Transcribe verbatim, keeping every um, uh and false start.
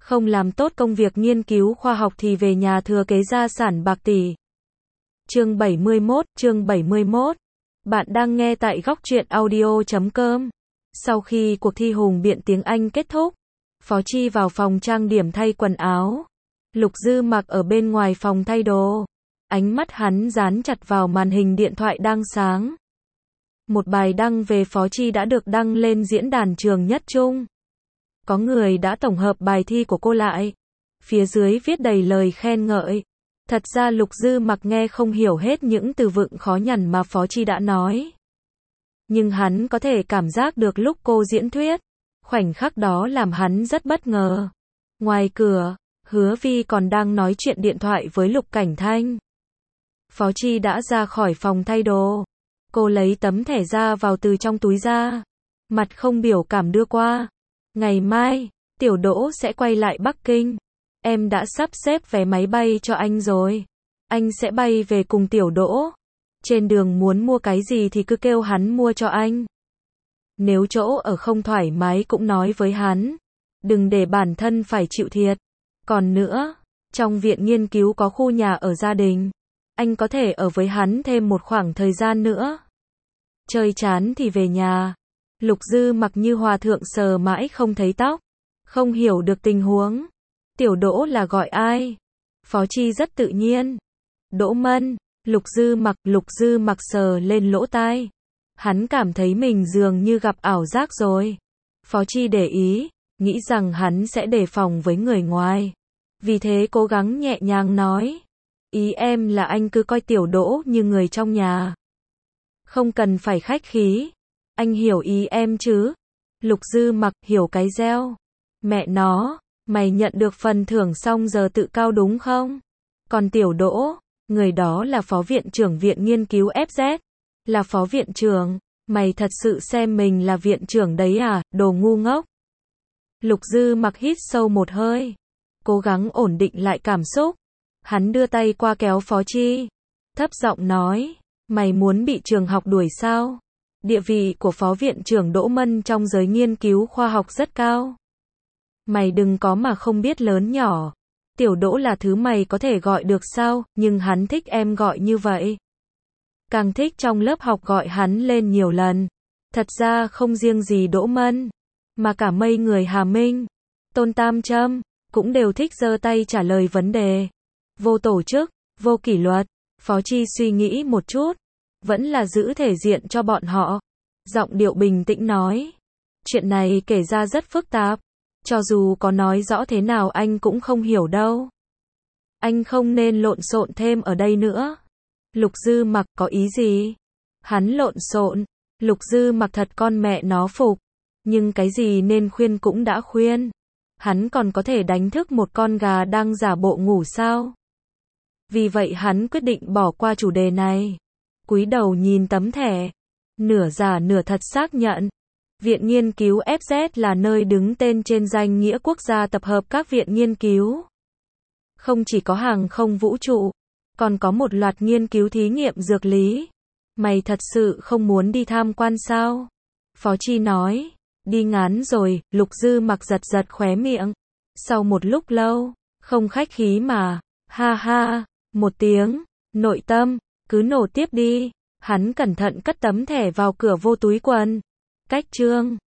Không làm tốt công việc nghiên cứu khoa học thì về nhà thừa kế gia sản bạc tỷ. Chương bảy mươi mốt, chương bảy mươi mốt. Bạn đang nghe tại góc truyện audio chấm com. Sau khi cuộc thi hùng biện tiếng Anh kết thúc, Phó Chi vào phòng trang điểm thay quần áo. Lục Dư mặc ở bên ngoài phòng thay đồ. Ánh mắt hắn dán chặt vào màn hình điện thoại đang sáng. Một bài đăng về Phó Chi đã được đăng lên diễn đàn Trường Nhất Trung. Có người đã tổng hợp bài thi của cô lại. Phía dưới viết đầy lời khen ngợi. Thật ra Lục Dư mặc nghe không hiểu hết những từ vựng khó nhằn mà Phó Chi đã nói. Nhưng hắn có thể cảm giác được lúc cô diễn thuyết. Khoảnh khắc đó làm hắn rất bất ngờ. Ngoài cửa, Hứa Vi còn đang nói chuyện điện thoại với Lục Cảnh Thanh. Phó Chi đã ra khỏi phòng thay đồ. Cô lấy tấm thẻ ra vào từ trong túi ra. Mặt không biểu cảm đưa qua. Ngày mai, Tiểu Đỗ sẽ quay lại Bắc Kinh. Em đã sắp xếp vé máy bay cho anh rồi. Anh sẽ bay về cùng Tiểu Đỗ. Trên đường muốn mua cái gì thì cứ kêu hắn mua cho anh. Nếu chỗ ở không thoải mái cũng nói với hắn. Đừng để bản thân phải chịu thiệt. Còn nữa, trong viện nghiên cứu có khu nhà ở gia đình. Anh có thể ở với hắn thêm một khoảng thời gian nữa. Chơi chán thì về nhà. Lục Dư mặc như hòa thượng sờ mãi không thấy tóc. Không hiểu được tình huống. Tiểu Đỗ là gọi ai? Phó Chi rất tự nhiên. Đỗ Mân. Lục Dư mặc, Lục Dư mặc sờ lên lỗ tai. Hắn cảm thấy mình dường như gặp ảo giác rồi. Phó Chi để ý, nghĩ rằng hắn sẽ đề phòng với người ngoài. Vì thế cố gắng nhẹ nhàng nói. Ý em là anh cứ coi Tiểu Đỗ như người trong nhà. Không cần phải khách khí. Anh hiểu ý em chứ? Lục Dư mặc hiểu cái reo. Mẹ nó, mày nhận được phần thưởng xong giờ tự cao đúng không? Còn Tiểu Đỗ, người đó là phó viện trưởng viện nghiên cứu ép dét. Là phó viện trưởng, mày thật sự xem mình là viện trưởng đấy à, đồ ngu ngốc. Lục Dư mặc hít sâu một hơi. Cố gắng ổn định lại cảm xúc. Hắn đưa tay qua kéo Phó Chi. Thấp giọng nói, mày muốn bị trường học đuổi sao? Địa vị của phó viện trưởng Đỗ Mân trong giới nghiên cứu khoa học rất cao. Mày đừng có mà không biết lớn nhỏ. Tiểu Đỗ là thứ mày có thể gọi được sao, nhưng hắn thích em gọi như vậy. Càng thích trong lớp học gọi hắn lên nhiều lần. Thật ra không riêng gì Đỗ Mân, mà cả mấy người Hà Minh, Tôn Tam Trâm, cũng đều thích giơ tay trả lời vấn đề. Vô tổ chức, vô kỷ luật. Phó Chi suy nghĩ một chút. Vẫn là giữ thể diện cho bọn họ. Giọng điệu bình tĩnh nói. Chuyện này kể ra rất phức tạp. Cho dù có nói rõ thế nào anh cũng không hiểu đâu. Anh không nên lộn xộn thêm ở đây nữa. Lục Dư mặc có ý gì? Hắn lộn xộn. Lục Dư mặc thật con mẹ nó phục. Nhưng cái gì nên khuyên cũng đã khuyên. Hắn còn có thể đánh thức một con gà đang giả bộ ngủ sao? Vì vậy hắn quyết định bỏ qua chủ đề này. Cúi đầu nhìn tấm thẻ. Nửa giả nửa thật xác nhận. Viện nghiên cứu ép dét là nơi đứng tên trên danh nghĩa quốc gia tập hợp các viện nghiên cứu. Không chỉ có hàng không vũ trụ, còn có một loạt nghiên cứu thí nghiệm dược lý. Mày thật sự không muốn đi tham quan sao? Phó Chi nói. Đi ngán rồi, Lục Dư mặc giật giật khóe miệng. Sau một lúc lâu, không khách khí mà. Ha ha, một tiếng, nội tâm. Cứ nổ tiếp đi. Hắn cẩn thận cất tấm thẻ vào cửa vô túi quần. Cách chương.